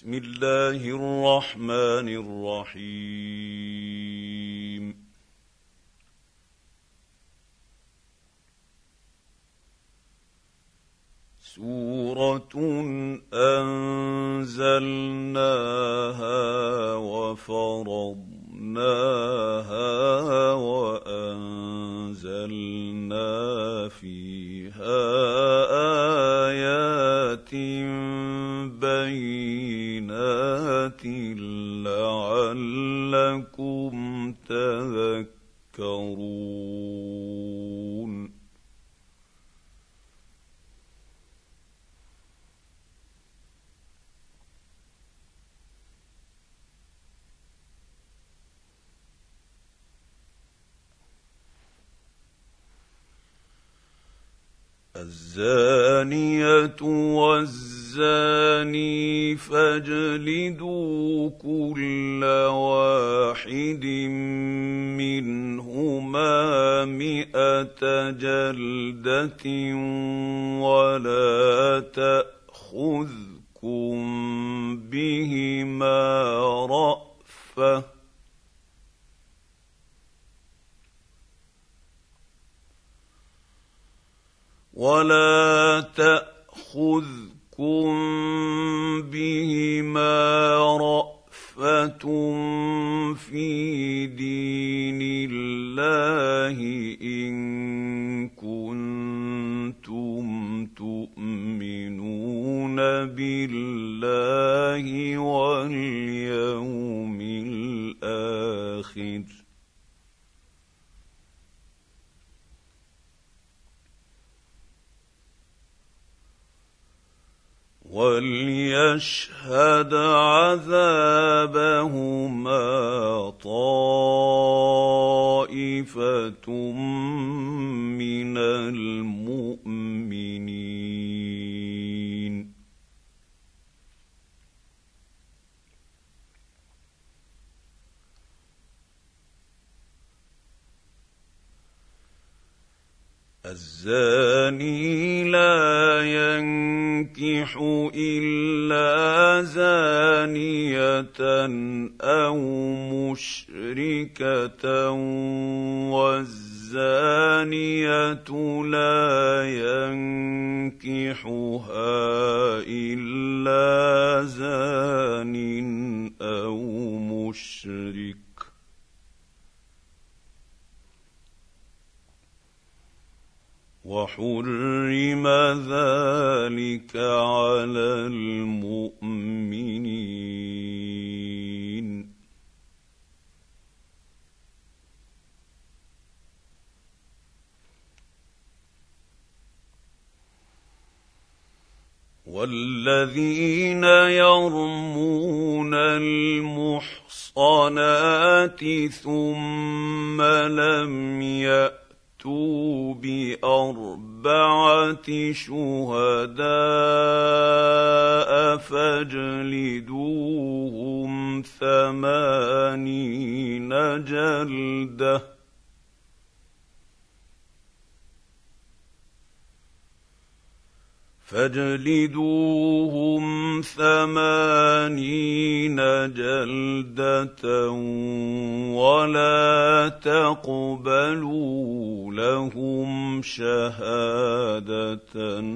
بسم الله الرحمن الرحيم. سورة أنزلناها وفرضناها وأنزلنا فيها آيات بينات لعلكم تذكرون. الزانية والزاني فاجلدوا كل واحد منهما 100 جلدة ولا تأخذكم بهما رأفة في دين الله إن كنتم تؤمنون بالله واليوم الآخر. وليشهد عذابهما طائفة من المؤمنين. الزاني لا ينكح إلا زانية أو مشركة والزانية لا ينكحها إلا زان أو مشرك. وحرم ذلك على المؤمنين. والذين يرمون المحصنات ثم لم يأتوا بأربعة شهداء فاجلدوهم 80 جلدة ولا تقبلوا لهم شهادة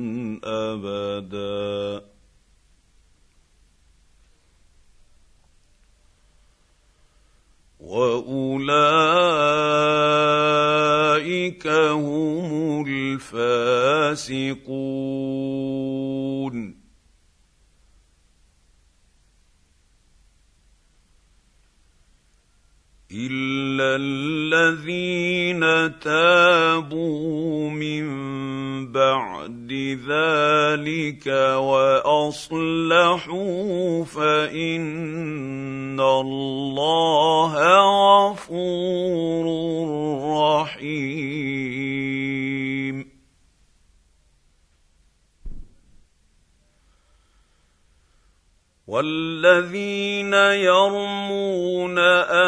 أبدا. وأولئك هم الفاسقون. إلا الذين تابوا من بعد ذلك وأصلحوا فإن الله غفور رحيم. والذين يرمون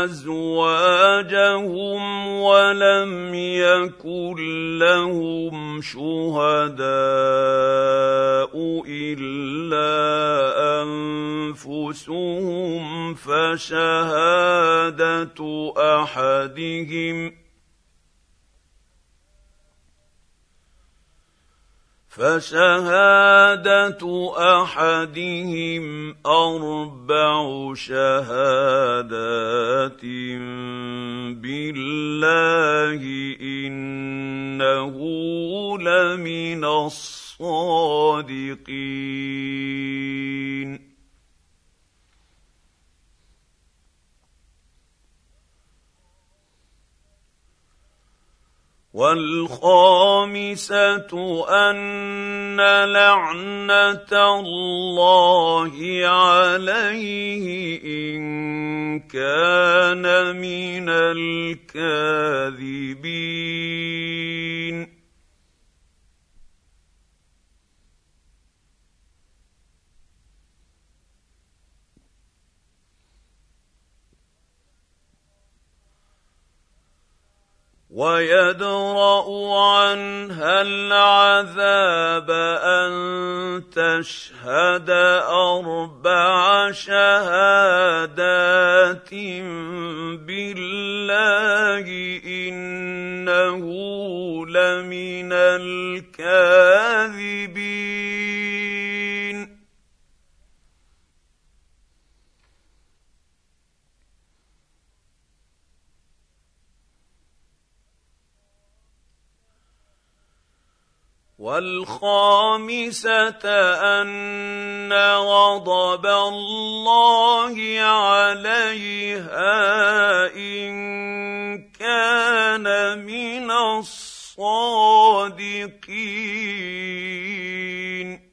ازواجهم ولم يكن لهم شهداء الا انفسهم فشهادة أحدهم أربع شهادات بالله إنه لمن الصادقين. والخامسة أن لعنة الله عليه إن كان من الكاذبين. ويدرأ عنها العذاب أن تشهد أربع شهادات بالله إنه لمن الكاذبين. والخامسة أن غضب الله عليها إن كان من الصادقين.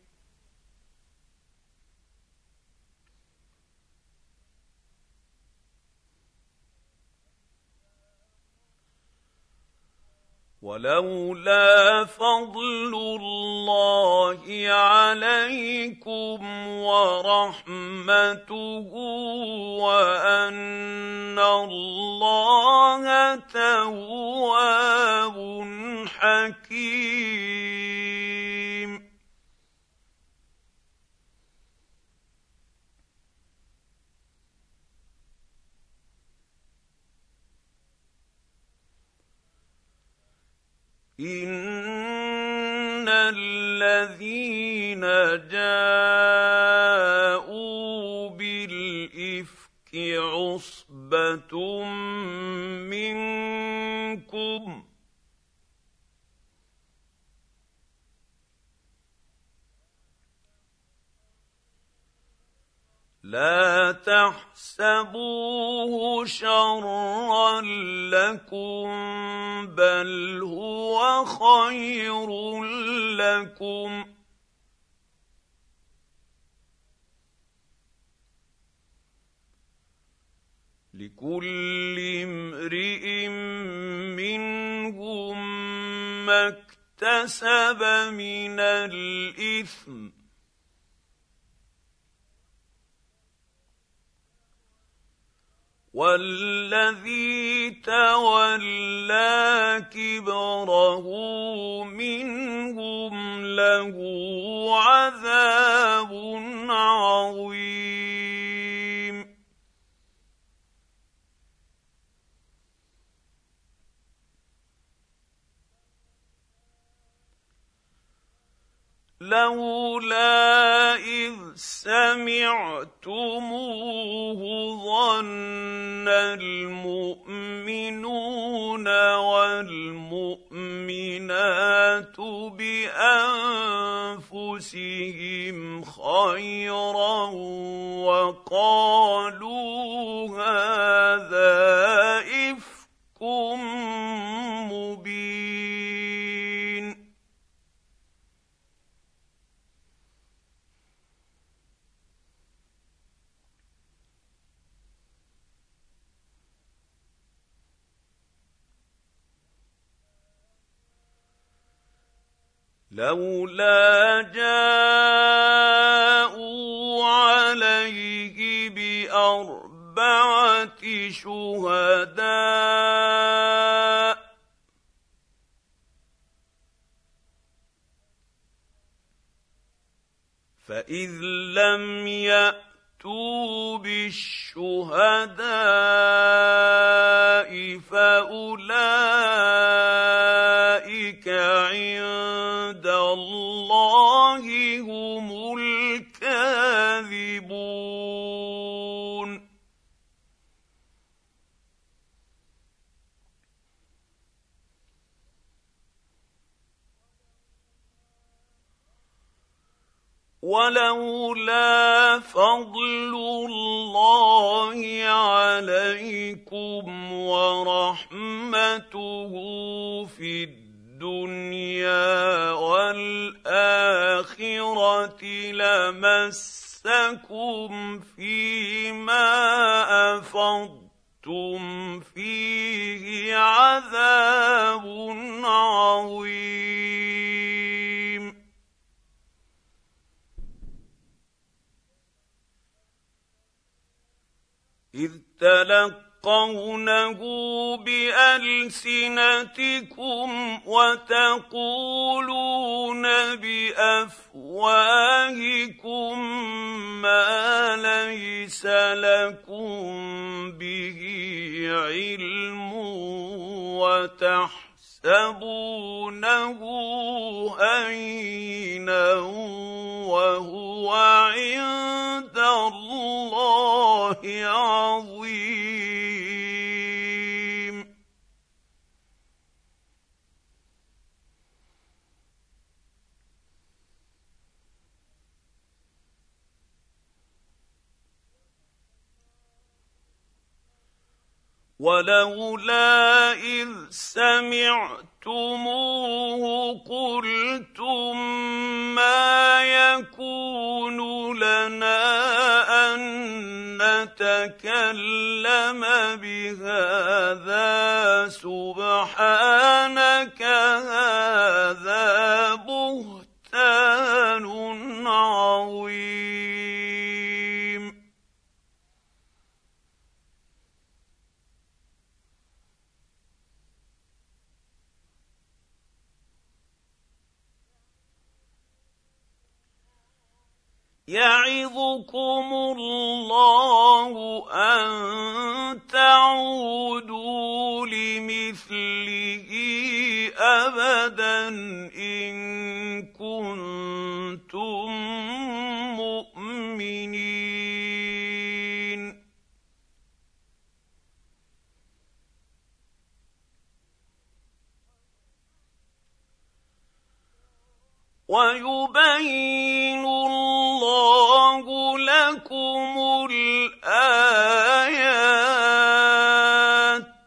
ولولا فضل الله عليكم ورحمته وأن الله تواب حكيم. إن الذين جاءوا بالإفك عصبة منكم لا تحسبوه شرا لكم بل هو خير لكم لكل امرئ منهم ما اكتسب من الإثم والذي تولى كبره منهم له عذاب عظيم. لولا إذ سمعتموه ظن المؤمنون والمؤمنات بأنفسهم خيرا وقالوا هذا إفك مبين. لولا جاءوا عليه بِأَرْبَعَةِ شُهَدَاءَ فَإِذْ لَمْ يَأْتُوا بِالشُّهَدَاءِ فَأُولَٰئِكَ عِندَ اللَّهِ هُمُ الْكَاذِبُونَ وَلَوْلَا فَضْلُ اللَّهِ عَلَيْكُمْ وَرَحْمَتُهُ فِي الدُّنْيَا وَالْآخِرَةِ لَمَسَّكُمْ فِيمَا أَفَضْتُمْ فِيهِ عَذَابٌ عَظِيمٌ إِذْ تَلَقَّوْنَهُ بِأَلْسِنَتِكُمْ وَتَقُولُونَ بِأَفْوَاهِكُم مَّا لَيْسَ لَكُم بِهِ عِلْمٌ وَتَحْسَبُونَهُ هَيِّنًا وَهُوَ عِندَ اللَّهِ عَظِيمٌ وَلَوْلَا إِذْ سَمِعْتُمُوهُ قُلْتُم مَّا يَكُونُ لَنَا أَن نَّتَكَلَّمَ بِهَٰذَا سُبْحَانَكَ هَٰذَا بُهْتَانٌ عَظِيمٌ يَعِظُكُمُ اللَّهُ أَن تَعُودُوا لِمِثْلِهِ أَبَدًا إِن كُنتُم مُّؤْمِنِينَ وَيُبَيِّنُ اللَّهُ لَكُمُ الْآيَاتِ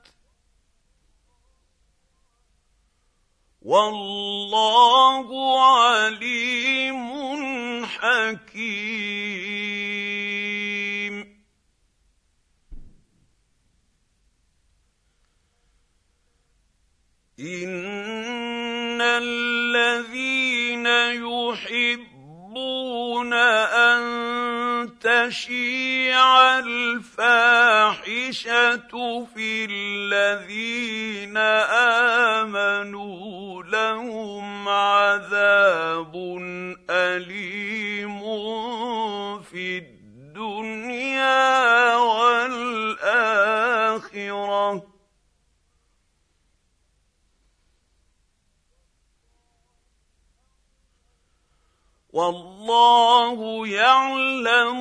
وَاللَّهُ عَلِيمٌ حَكِيمٌ إِنَّ الَّذِينَ يُحِبُّونَ أَن تَشِيعَ الْفَاحِشَةُ فِي الَّذِينَ آمَنُوا لَهُمْ عَذَابٌ أَلِيمٌ فِي الدُّنْيَا وَالْآخِرَةِ وَاللَّهُ يَعْلَمُ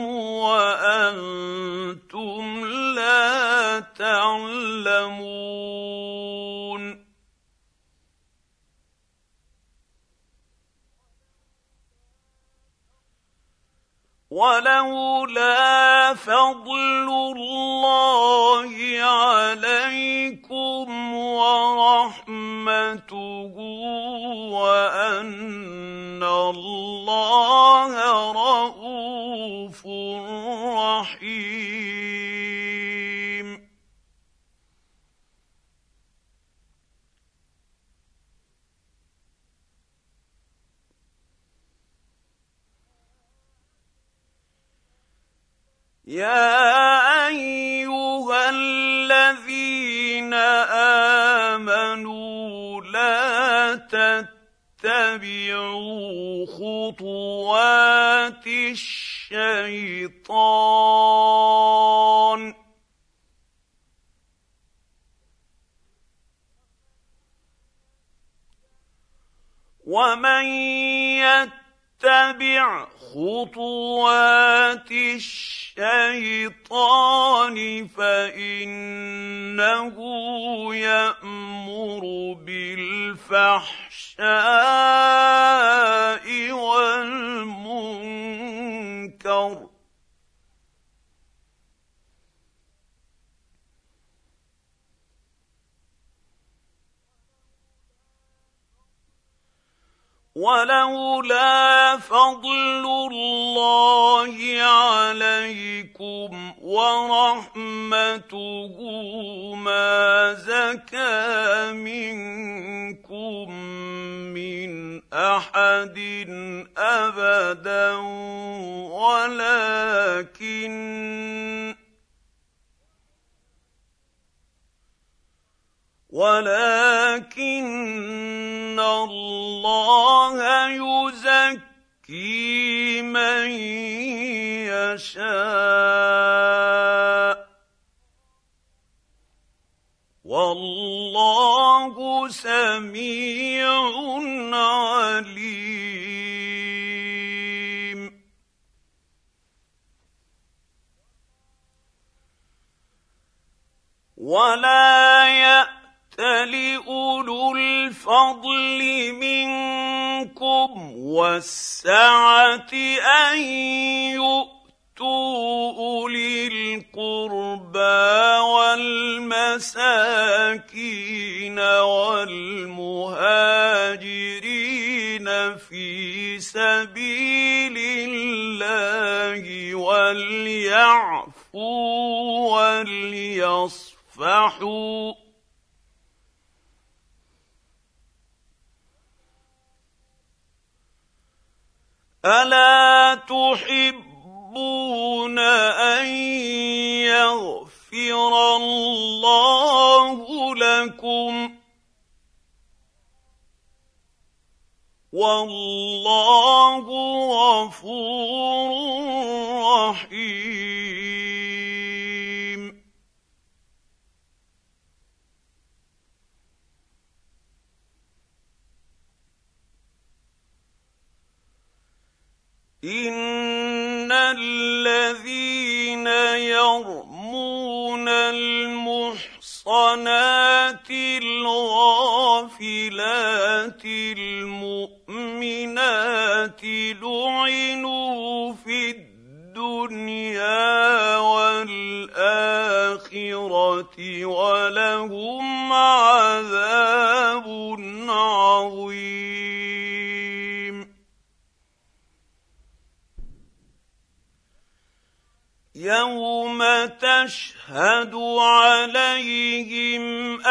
وَأَنتُمْ لَا تَعْلَمُونَ وَلَوْلَا فَضْلُ اللَّهِ عَلَيْكُمْ وَرَحْمَتُهُ وَأَنَّ اللَّهَ رَءُوفٌ رَّحِيمٌ يَا تتبعوا خطوات الشيطان ومن يتبع خطوات الشيطان فإنه يأمر بالفحشاء والمنكر ولولا فضل الله عليكم ورحمته ما زكى منكم من أحد أبدا ولكن الله يزكي من يشاء والله سميع عليم ولا يأتل أولو الفضل منكم والسعة أن يؤتوا أولي القربى والمساكين والمهاجرين في سبيل الله وليعفوا وليصفحوا ألا تحبون أن يغفر الله لكم والله غفور رحيم إن الذين يرمون المحصنات الغافلات المؤمنات لعنوا في الدنيا والآخرة ولهم عذاب عظيم يوم تشهد عليهم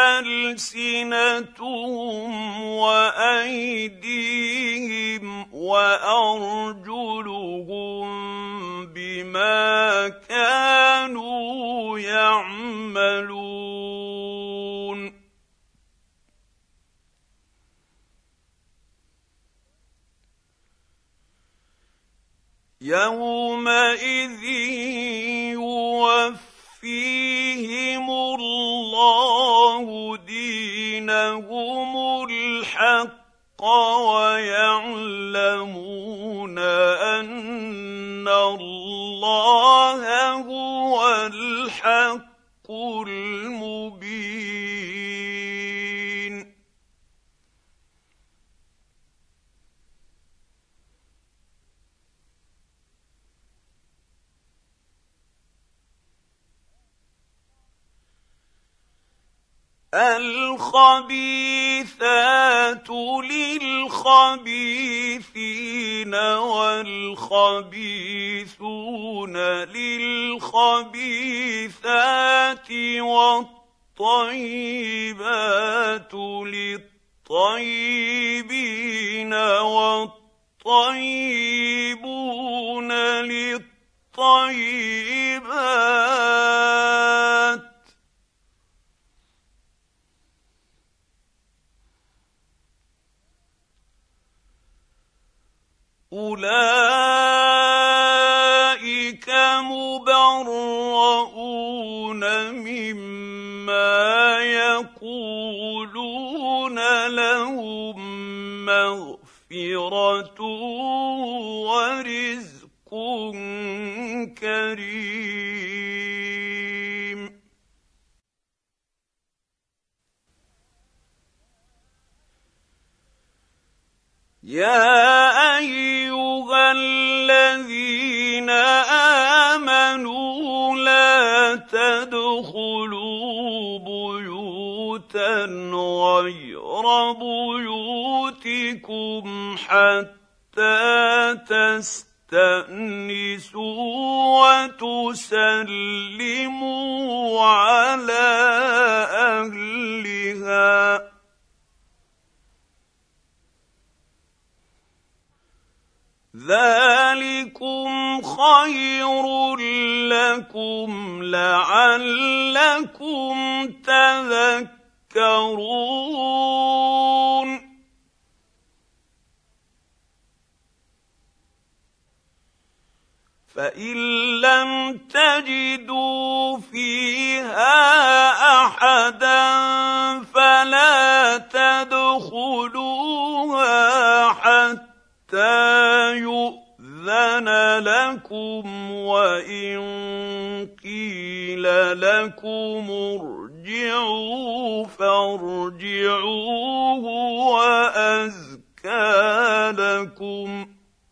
ألسنتهم وأيديهم وأرجلهم بما كانوا يعملون يومئذ يوفيهم الله دينهم الحق ويعلمون أن الله هو الحق المبين الخبيثات للخبيثين والخبيثون للخبيثات والطيبات للطيبين والطيبون للطيبات اولئك مبرؤون مما يقولون لهم مغفرة ورزق كريم. يا ايها الذين امنوا لا تدخلوا بيوتا غير بيوتكم حتى تستأنسوا وتسلموا على أهلها. ذلكم خير لكم لعلكم تذكرون. فإن لم تجدوا فيها أحدا فلا تدخلوها حتى يؤذن لكم، وإن قيل لكم ارجعوا فارجعوا هو أزكى لكم.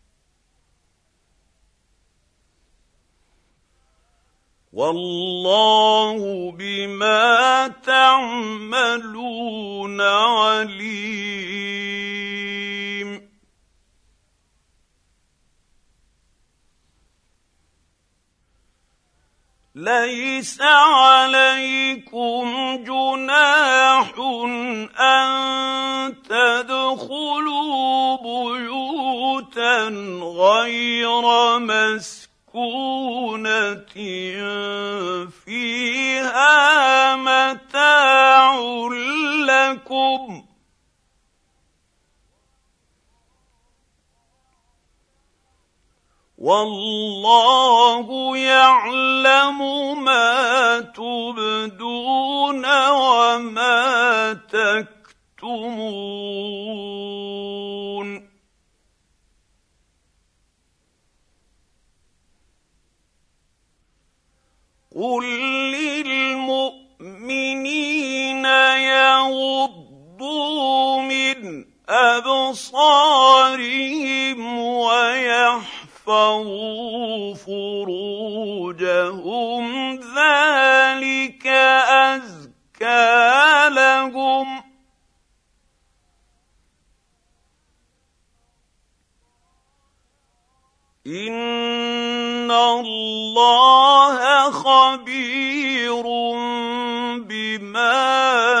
والله بما تعملون عليم. ليس عليكم جناح أن تدخلوا بيوتا غير مسكونة فيها متاع لكم، والله يعلم ما تبدون وما تكتمون. قل للمؤمنين يغضوا من أبصارهم ويحفظوا فروجهم ذلك أزكى لهم، إن الله خبير بما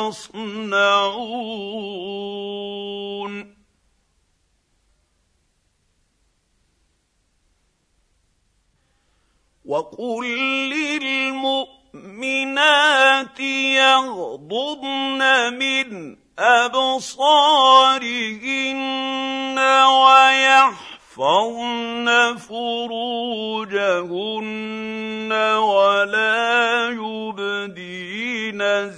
يصنعون. وقل للمؤمنات يغضضن من أبصارهن ويحفظن فروجهن ولا يبدين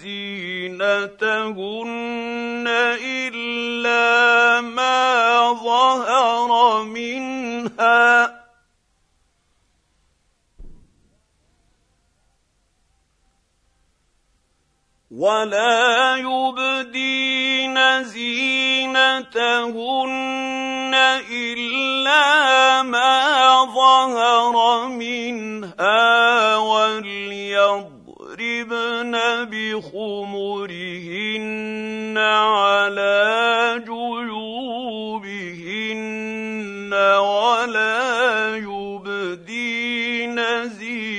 زينتهن إلا ما ظهر منها، ولا يبدين زينتهن إلا ما ظهر منها، وليضربن بخمرهن على جيوبهن ولا يبدين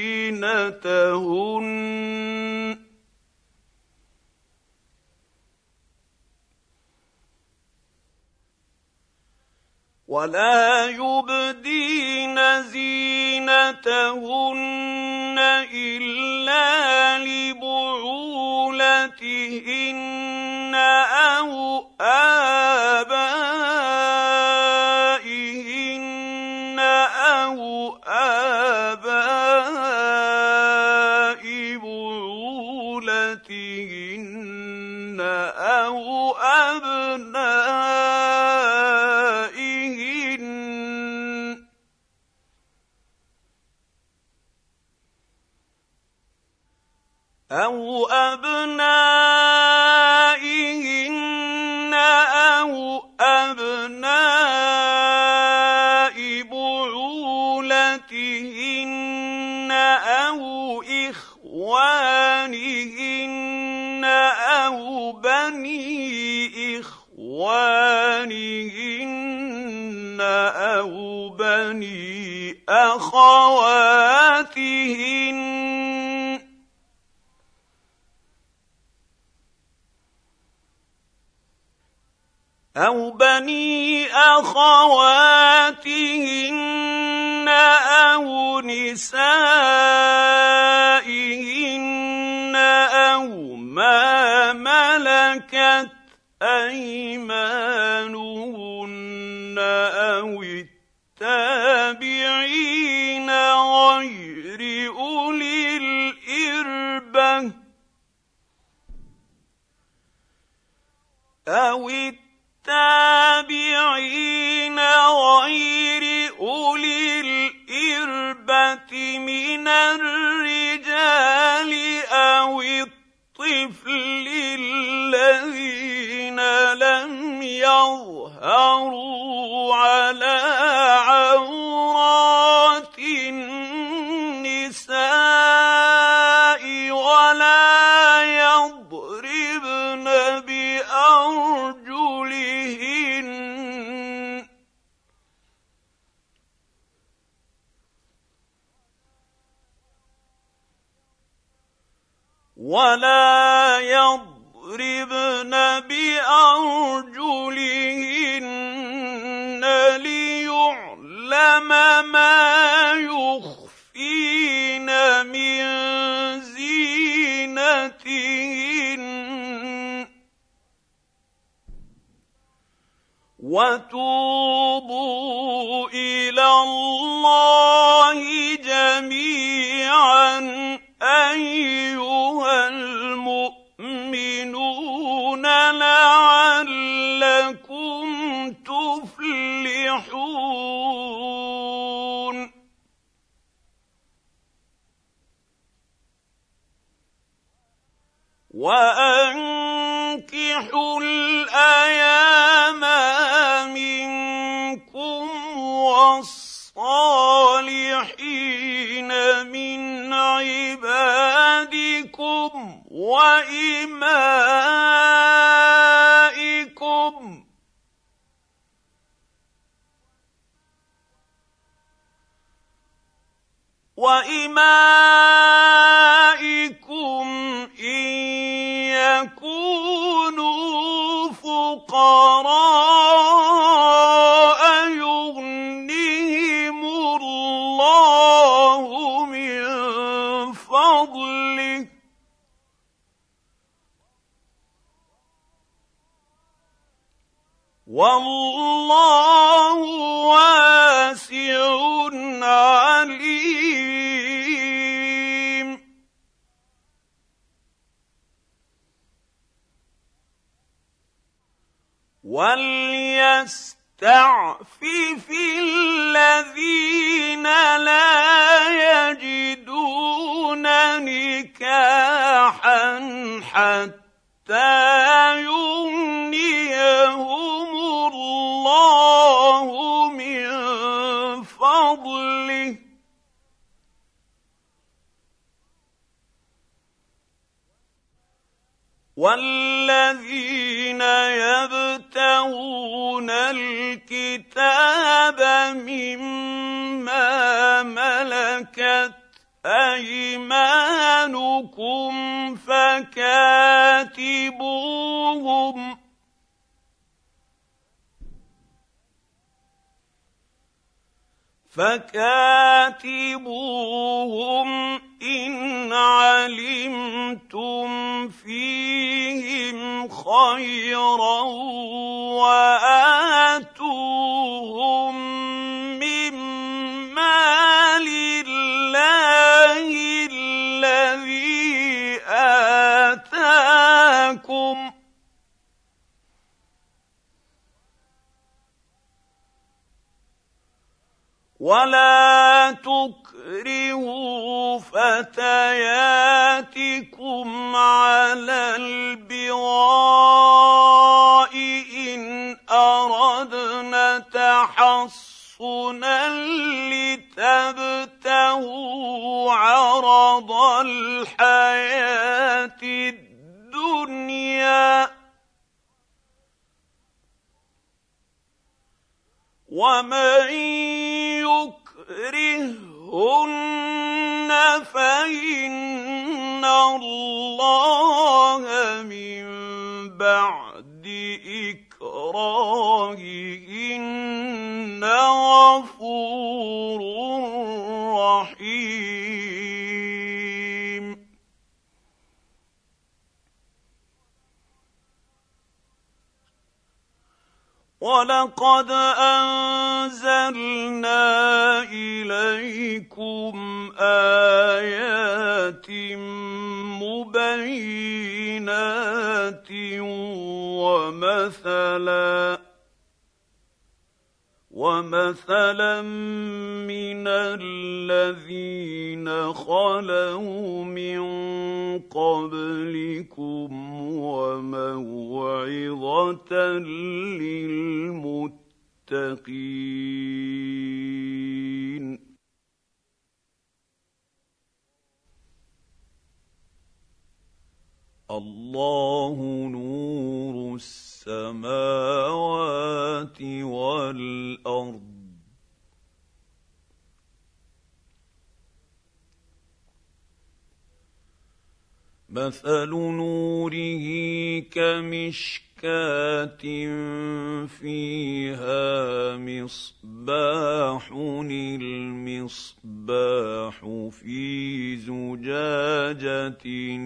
زينتهن إلا لبعولتهن أو آبائهن أَوْ أَبْنَائِهِنَّ أَوْ أَبْنَاءِ بُعُولَتِهِنَّ أَوْ إِخْوَانِهِنَّ أَوْ بَنِي إِخْوَانِهِنَّ أَوْ بَنِي أَخَوَاتِهِنَّ أَوْ نِسَائِهِنَّ أَوْ مَا مَلَكَتْ أَيْمَانُهُنَّ أَوِ التَّابِعِينَ غَيْرِ أُولِي الْإِرْبَةِ مِنَ الرِّجَالِ أَوِ الطِّفْلِ الَّذِينَ لَمْ يَظْهَرُوا عَلَىٰ عَوْرَاتِ النِّسَاءِ ولا يضربن بأرجلهن ليعلم ما يخفين من زينتهن وتوبوا إلى الله جميعا أيها المؤمنون لعلكم تفلحون. وأنكحوا الأيام منكم والصالحين من عبادكم وإمائكم إن يكونوا فقراء يغنهم الله من فضله والله واسع عليم. وليستعفف الذين لا يجدون نكاحا حتى يغنيهم الله من فضله والذين يبتغون الكتاب مما ملكت أيمانكم فكاتبوهم إن علمتم فيهم خيرا وآتوهم من مال الله الذي آتاكم ولا تكرهوا فتياتكم على البغاء إن أردنا تحصنا لتبتغوا عرض الحياة الدنيا ومن يكرههن فإن الله من بعد إكراههن غفور رحيم. ولقد أنزلنا إليكم آيات مبينات ومثلا من الذين خلوا من قبلكم وموعظة للمتقين. الله نور السماوات والأرض مثل نوره كمشكاة فيها مصباح المصباح في زجاجة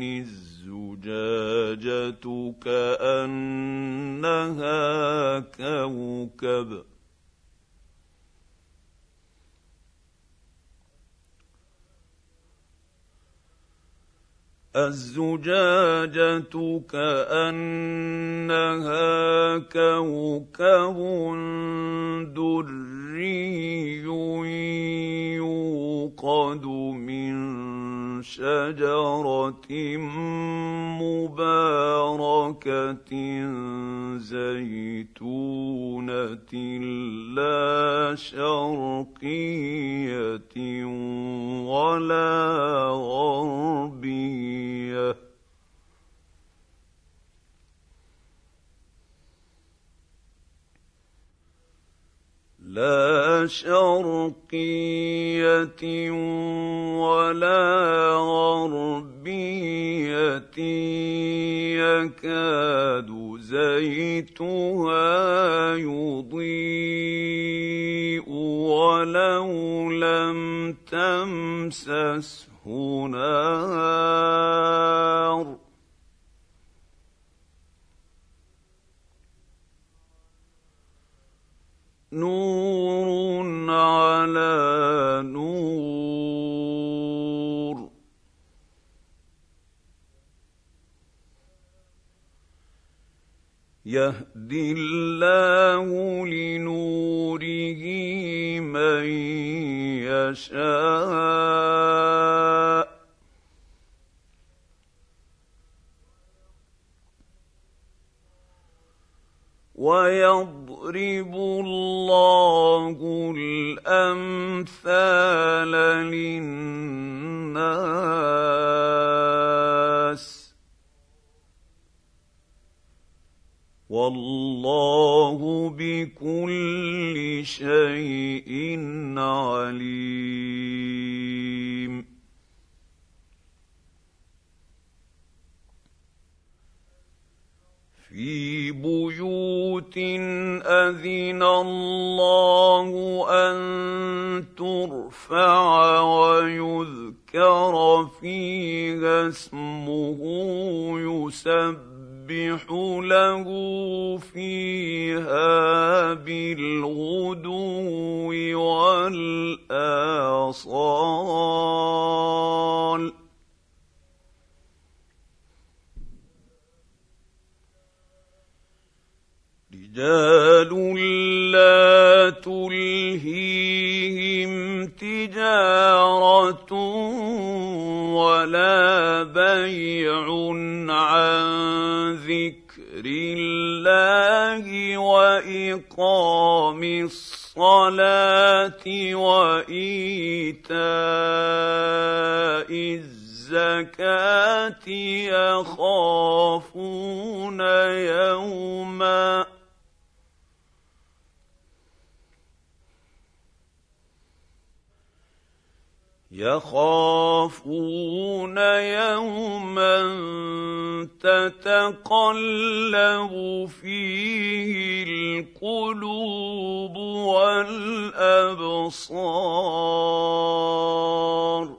الزجاجة كأنها كوكب الزجاجة كأنها كوكب دري يوقد من شجرة مباركة زيتونة لا شرقية ولا غربية لا شرقية ولا غربية يكاد زيتها يضيء ولو لم تمسسه نار نور على نور يهدي الله لنوره من يشاء ويضرب الله الأمثال للناس والله بكل شيء عليم. في بيوت أذن الله أن ترفع ويذكر فيها اسمه يسبح له فيها بالغدو والآصال رجال لا تلهيهم تجارة تجاره ولا بيع عن ذكر الله واقام الصلاه وايتاء الزكاه يخافون يوما تتقلب فيه القلوب والابصار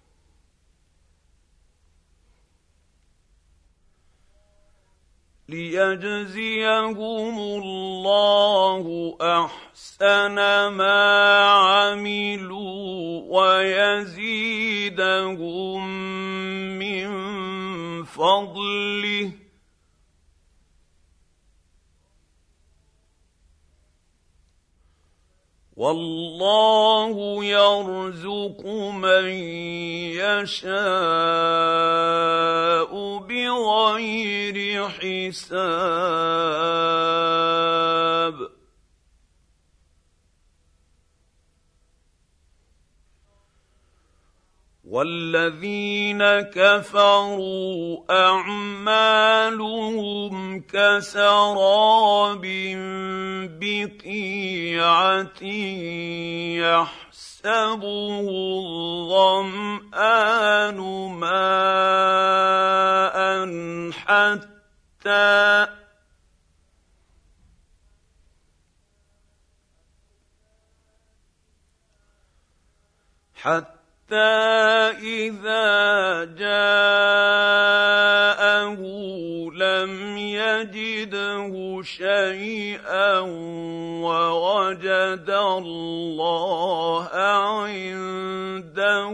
ليجزيهم الله احسن ما عملوا ويزيدهم من فضله والله يرزق من يشاء بغير حساب والذين كفروا اعمالهم كسراب بقيعه يحسبه الظمآن ماء حتى إذا جاءه لم يجده شيئا ووجد الله عنده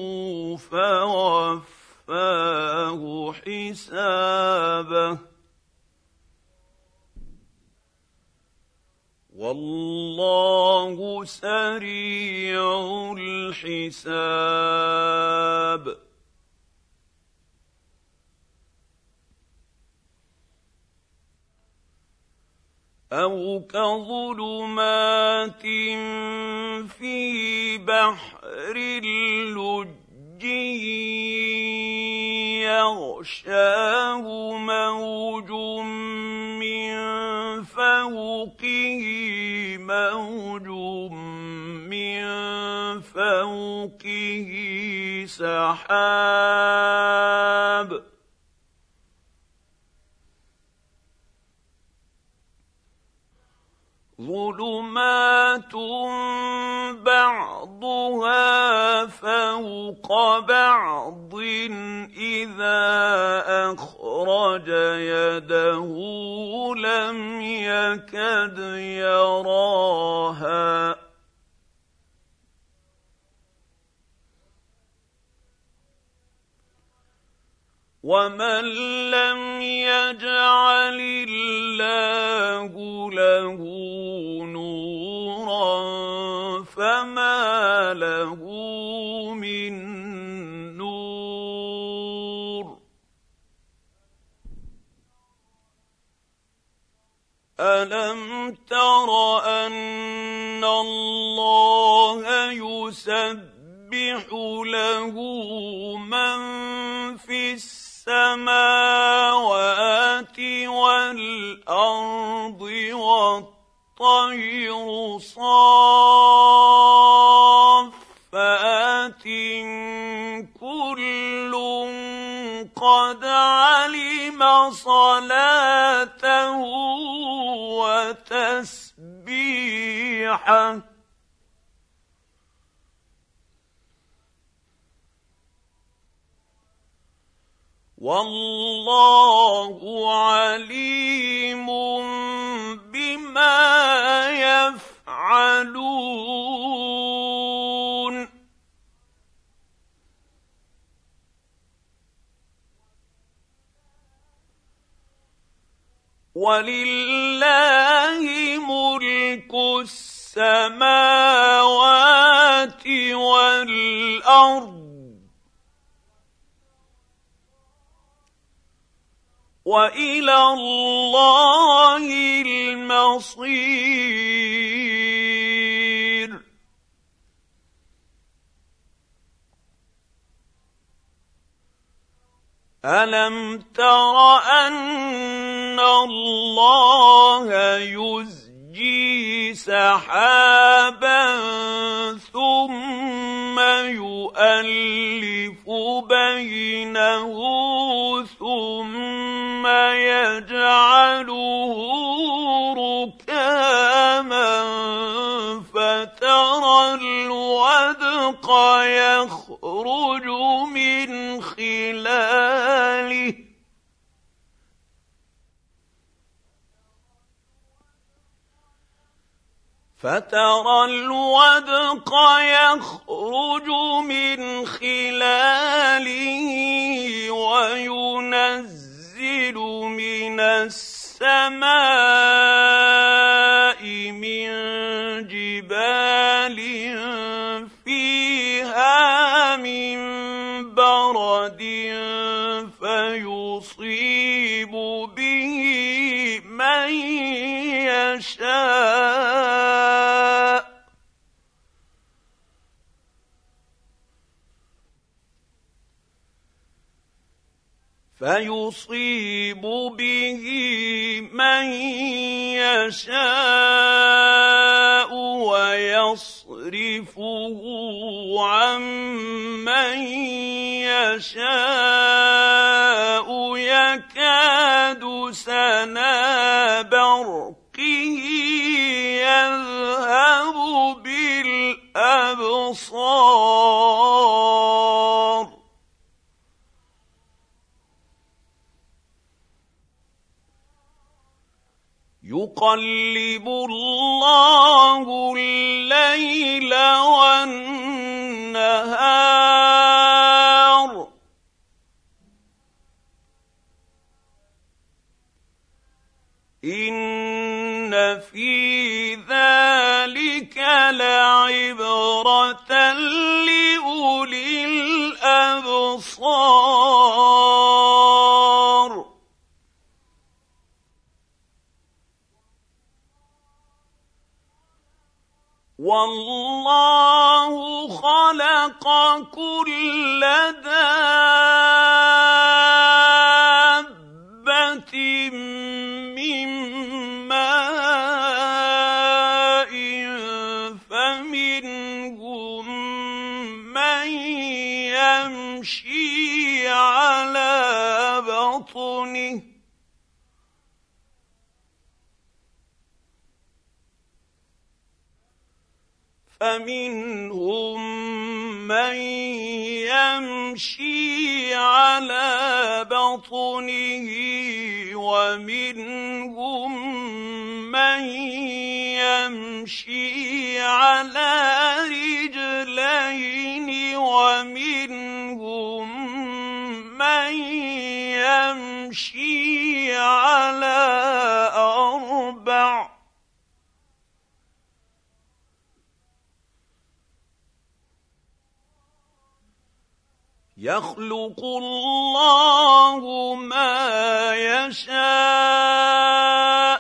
فوفاه حسابه والله سريع الحساب أو كظلمات في بحر لجي يغشاه موج من فوقه موج من فوقه سحاب ظلمات بعضها فوق بعض إذا أخرج يده لم يكد يراها ومن لم يجعل الله له نورا فما له من نور ألم تر أن الله يسبح له من في السماوات والأرض والطير صافات كل قد علم صلاته وتسبيحه والله عليم بما يفعلون ولله ملك السماوات والأرض الارض والى الله المصير. الم تر ان الله يزجي سحابا ثم يؤلف بينه ثم يجعله ركاما فترى الودق يخرج من خلاله وينزل من السماء من جبال فيها من برد فيصيب به من يشاء ويصرفه عن من يشاء يكاد سنا برقه يذهب بالأبصار يقلب الله الليل والنهار إن في ذلك لعبرة لأولي الأبصار والله خلق كل دابة من ماء فمنهم من يمشي على بطنه ومنهم من يمشي على رجلين ومنهم من يمشي على أربع يخلق الله ما يشاء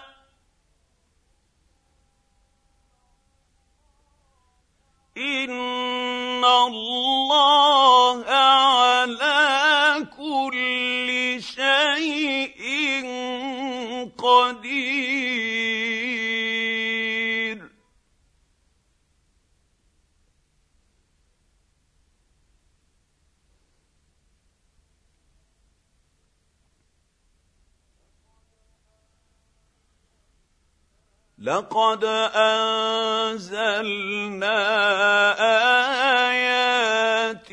إن الله على كل شيء قدير. لقد أنزلنا آيات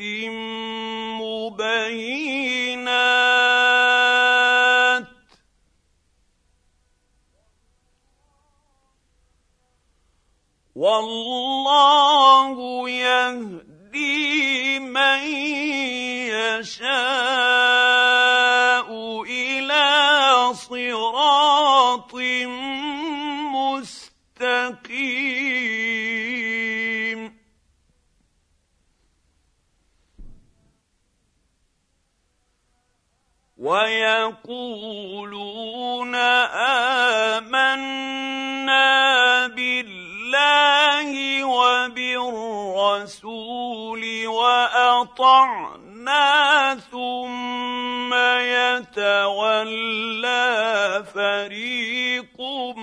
مبينات والله يهدي من يشاء إلى صراط مستقيم. ويقولون آمنا بالله وبالرسول وأطعنا ثم يتولى فريق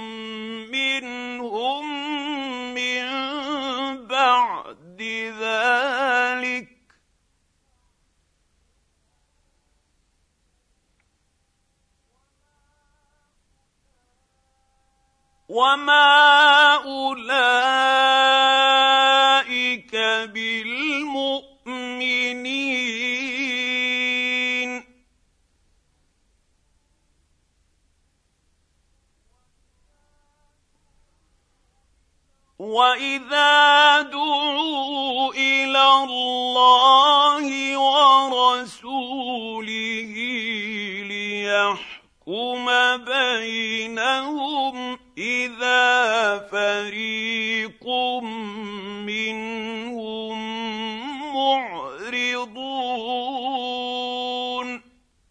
منهم من بعد ذلك وما أولئك بالمؤمنين وإذا دعوا إلى الله ورسوله ليحكم بينهم إذا فريق منهم معرضون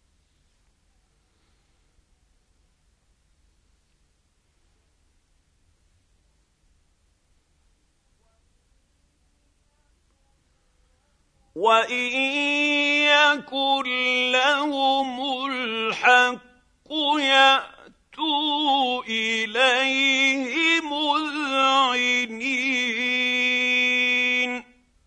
وإن يكن لهم الحق يأتوا إليه مذعنين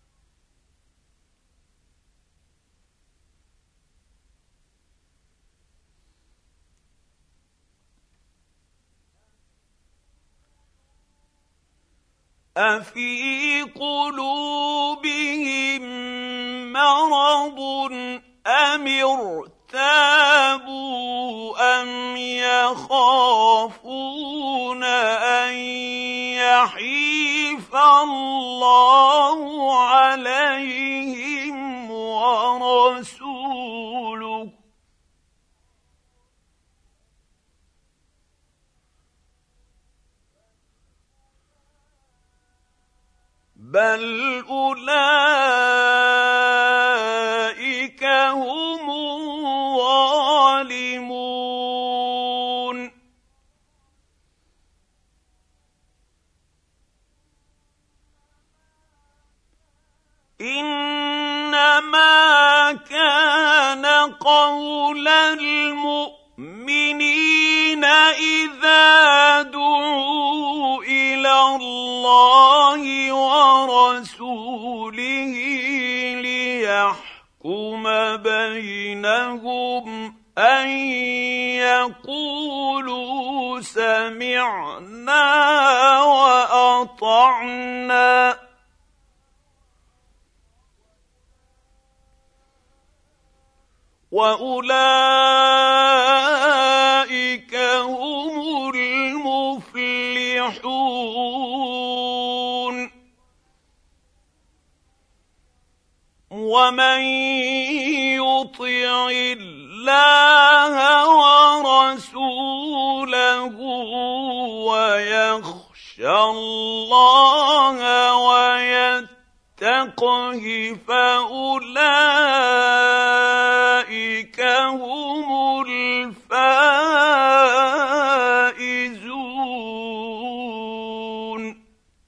أفي قلوبهم مرض أم ارتابوا أم يخافون أن يحيف الله عليهم ورسوله بل أولئك هم الظالمون إنما كان قول المؤمنين إذا دعوا إلى الله ورسوله ليحكم بينهم أن يقولوا سمعنا وأطعنا وأولئك هم المفلحون ومن يطع الله ورسوله ويخشى الله ويتقه فأولئك هم الفائزون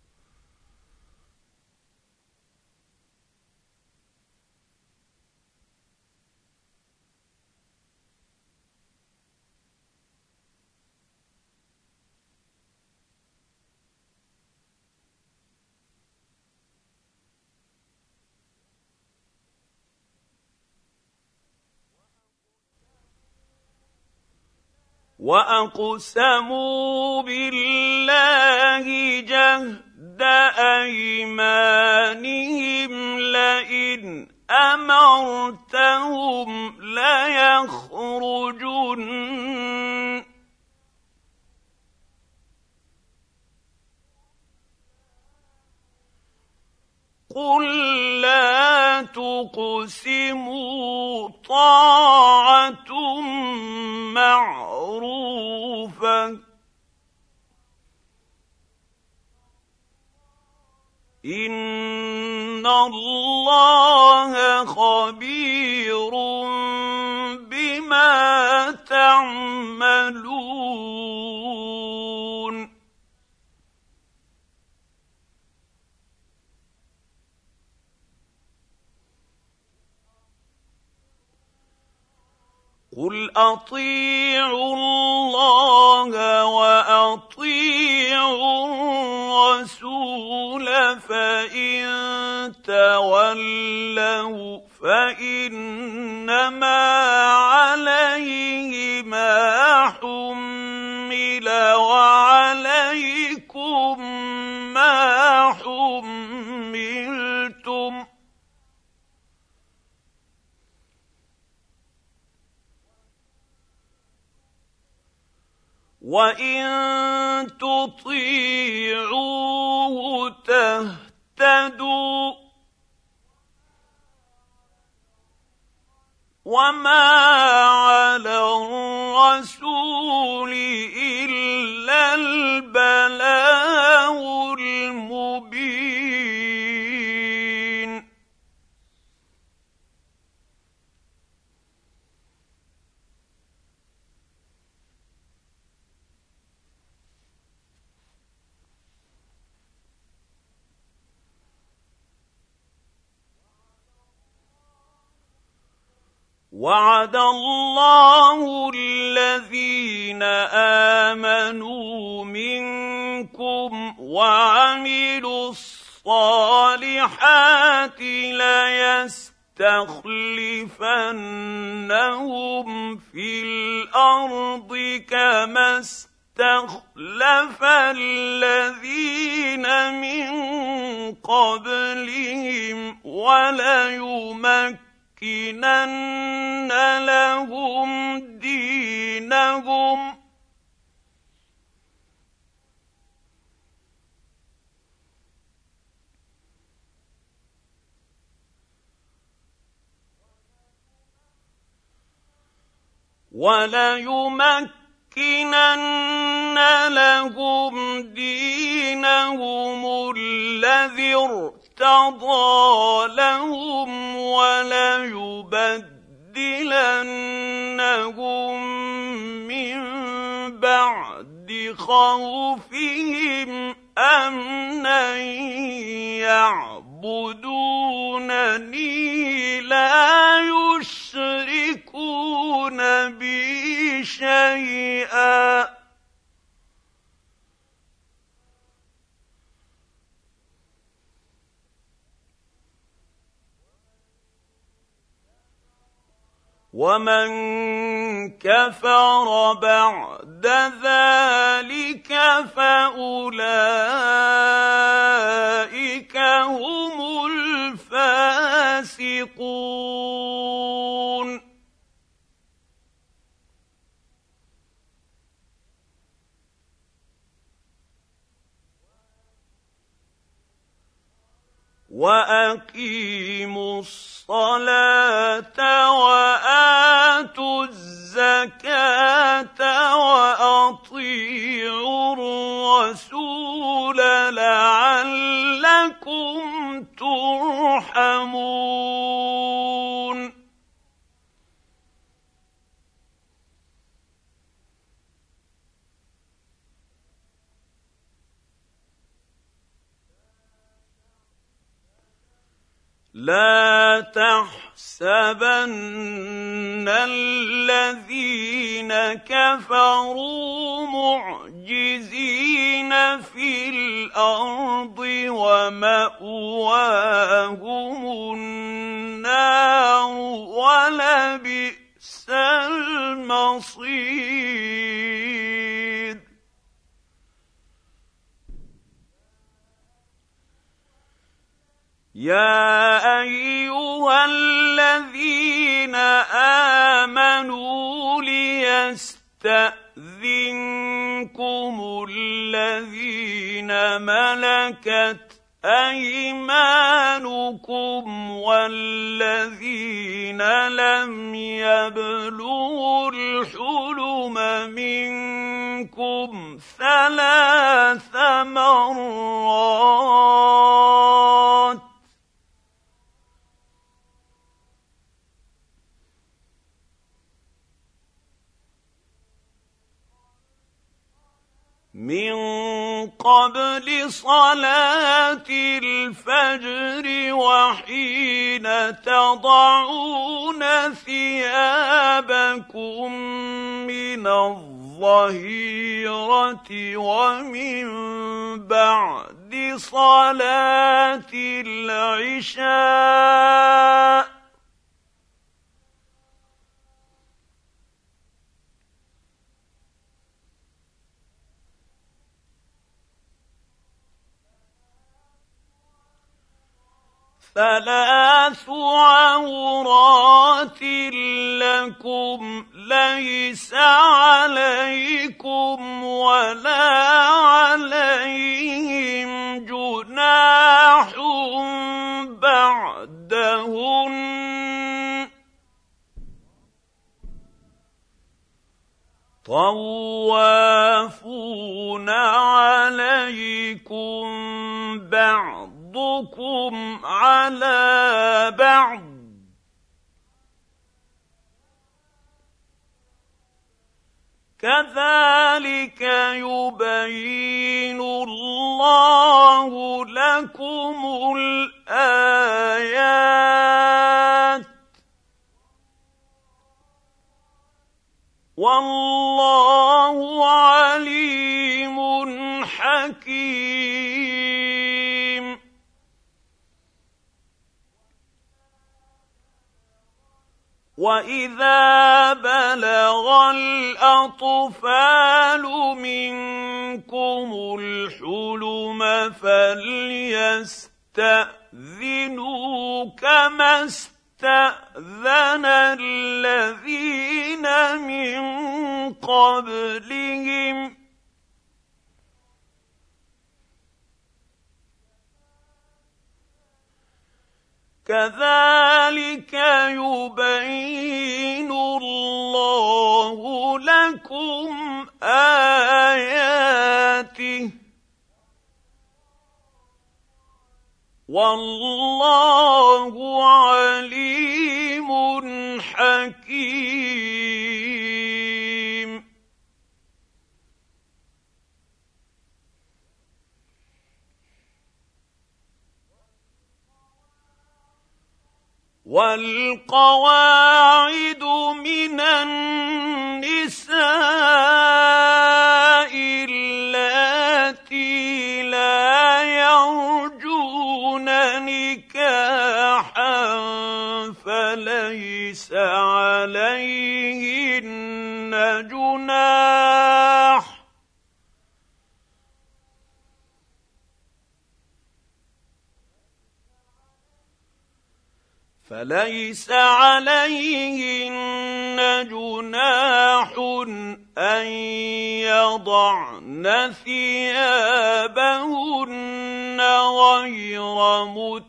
وأقسموا بالله جهد أيمانهم لئن أمرتهم ليخرجن قل لا تقسموا طاعة معروفة إن الله خبير بما يعملون قل اطيعوا الله واطيعوا الرسول فان تولوا فانما عليه ما حمل وعليكم ما حملتم وَإِن تُطِيعُوهُ تَهْتَدُوا ۚ وَمَا عَلَى الرَّسُولِ إِلَّا الْبَلَاغُ الْمُبِينُ وعد الله الذين آمنوا منكم وعملوا الصالحات ليستخلفنهم في الأرض كما استخلف الذين من قبلهم وليمكنن لهم دينهم الذي ارتضى لهم وليبدلنهم من بعد خوفهم أمنا يعبدونني لا يشركون بي شيئا ومن كفر بعد ذلك فأولئك هم الفاسقون وأقيموا الصلاة وآتوا الزكاة وأطيعوا الرسول لعلكم ترحمون لا تحسبن الذين كفروا معجزين في الأرض ومأواهم النار ولبئس المصير يا أيها الذين آمنوا ليستأذنكم الذين ملكت أيمانكم والذين لم يبلغوا الحلم منكم 3 مرات من قبل صلاة الفجر وحين تضعون ثيابكم من الظهيرة ومن بعد صلاة العشاء ثلاث عورات لكم ليس عليكم ولا عليهم جناح بعدهن طوافون عليكم بعضكم على بعض كذلك يبين الله لكم الآيات والله عليم حكيم. وإذا بلغ الأطفال منكم الحلم فليستأذنوا كما استأذن الذين من قبلهم كذلك يبين الله لكم آياته والله عليم حكيم. والقواعد من النساء اللاتي لا يرجون نكاحا فليس عليهن جناح أن يضعن ثيابهن غير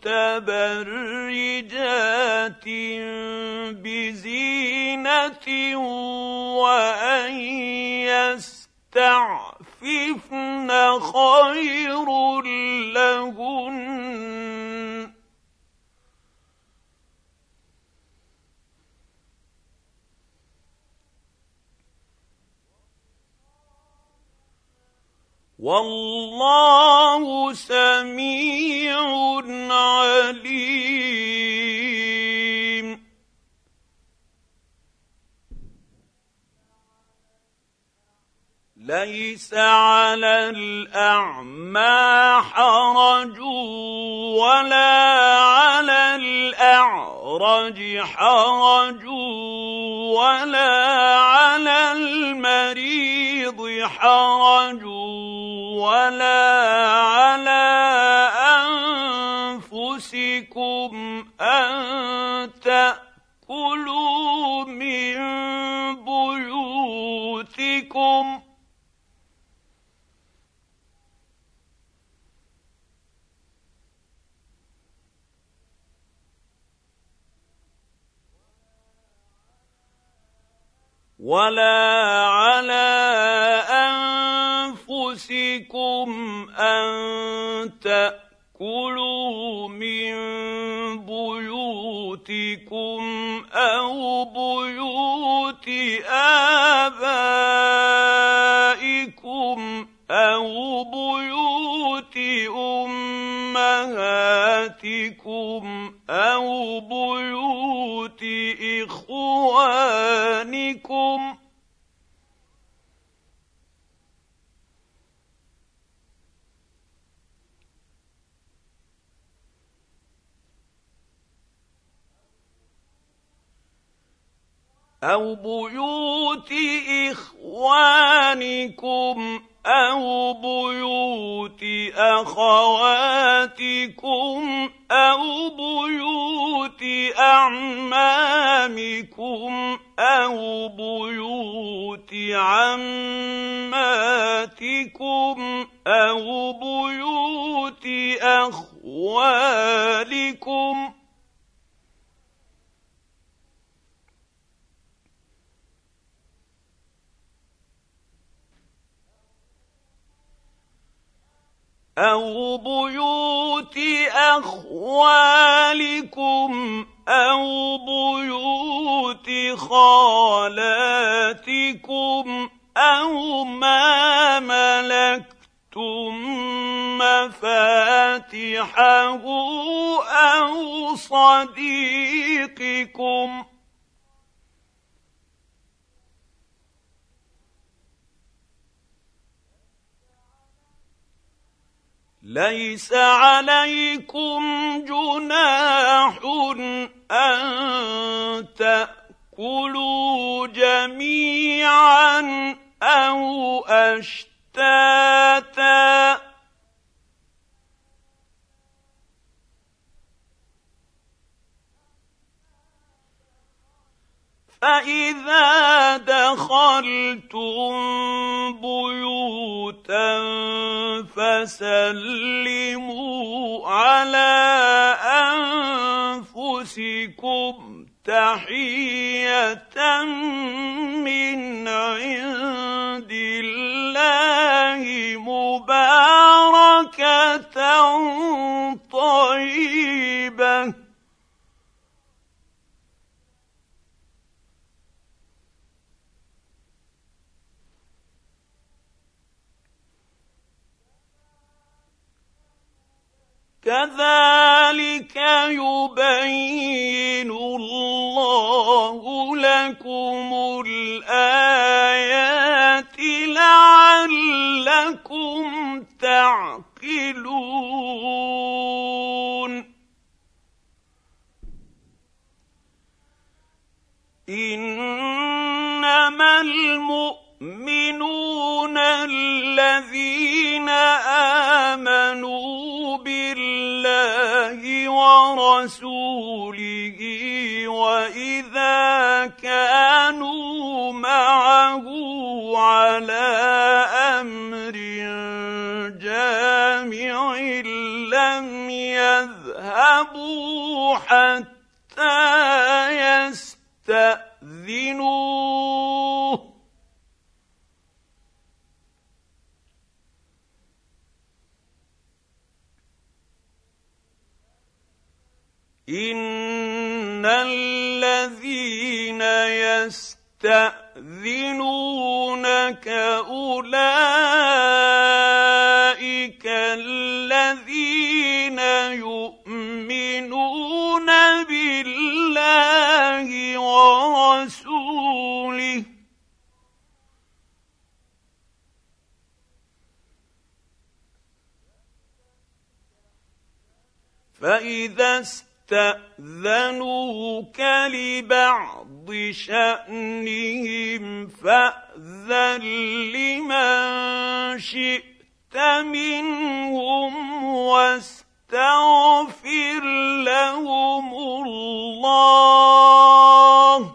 متبرجات بزينة وأن يستعففن خير لهن والله سميع عليم. ليس على الأعمى حرج ولا على الأعرج حرج ولا على المريض حرج ولا على أنفسكم أن تأكلوا من بيوتكم ولا على أنفسكم أن تأكلوا من بيوتكم أو بيوت آبائكم بيوت إخوانكم أو بيوت إخوانكم أو بيوت أخواتكم أو بيوت أعمامكم أو بيوت عماتكم أو بيوت أخوالكم أو بيوت أخوالكم أو بيوت خالاتكم أو ما ملكتم مفاتحه أو صديقكم ليس عليكم جناح أن تأكلوا جميعا أو أشتاتا فإذا دخلتم بيوتا فسلموا على أنفسكم تحية من عند الله مباركة طيبة كذلك يبين الله لكم الآيات لعلكم تعقلون إنما المؤمنون الذين آمنوا بالله ورسوله وإذا كانوا معه على أمر جامع لم يذهبوا حتى يستأذنوه إن الذين يستأذنونك أولئك الذين يؤمنون بالله ورسوله فإذا استأذنوك لبعض شأنهم فأذن لمن شئت منهم واستغفر لهم الله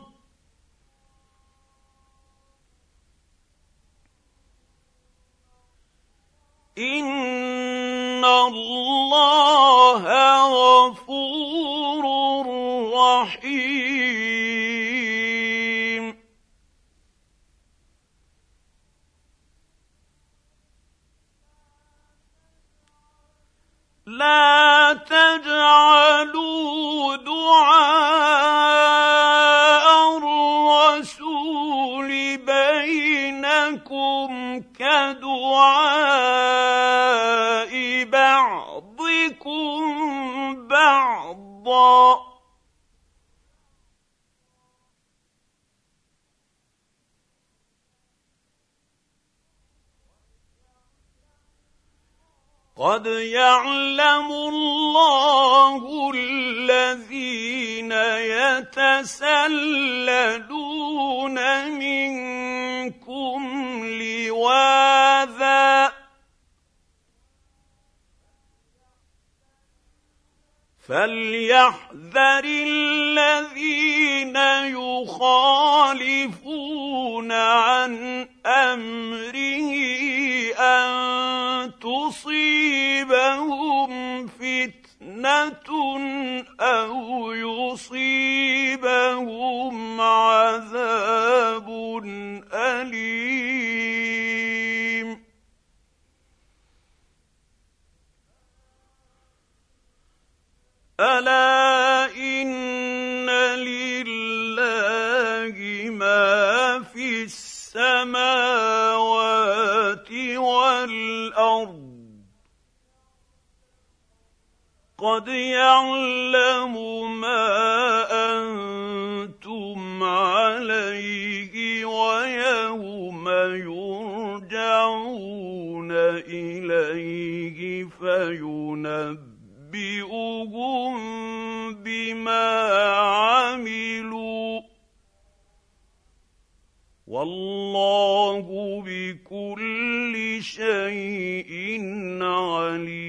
إن الله غفور رحيم لا تجعلوا دعاء الرسول بينكم كدعاء بعضكم بعضا قد يعلم الله الذين يتسللون منكم لواذا فليحذر الذين يخالفون عن امره ان تصيبهم فتنه او يصيبهم عذاب اليم الا ان لله ما في السماوات والارض قد يعلم ما انتم عليه ويوم يرجعون اليه فينبئهم بما عملوا والله بكل شيء عليم